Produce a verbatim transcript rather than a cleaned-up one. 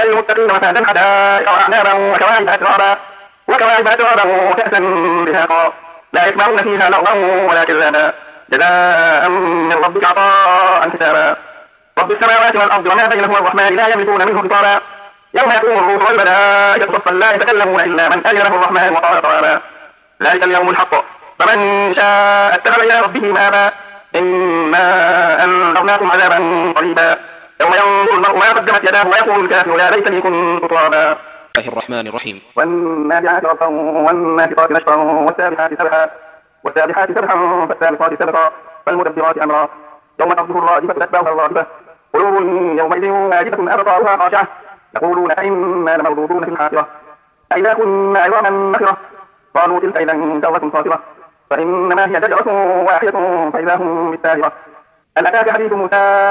للمتقين مفازا حدائق وأعنابا وكواعب أترابا وكواعب أترابا وكأسا دهاقا لا يسمعون فيها لغوا ولا كذابا جزاء من ربك عطاء حسابا رب السماوات والأرض وما بينهما الرحمن لا يملكون منه خطابا يوم يقوم الروح والملائكة صفا لا يتكلمون إلا من أذن له الرحمن وقال صوابا ذلك اليوم الحق فمن شاء اتخذ إلى ربه مآبا إنا أنذرناكم عذابا قريبا يوم ينظر المرء ما قدمت يداه ويقول الكافر يا ليتني كنت ترابا. الله الرحمن الرحيم. والنازعات غرقا والناشطات نشطا والسابحات سبحا والسابحات سبحا فالسابقات سبقا فالمدبرات أمرا يوم ترجف الراجفة تتبعها الراجفة قلوب يومئذ واجفة أبصارها خاشعة يقولون أئنا لمردودون في الحافرة أئذا كنا عظاما نخرة قالوا تلك إذا كرة خاسرة فإنما هي زجرة واحدة فإذا هم بالساهرة. هل أتاك حديث موسى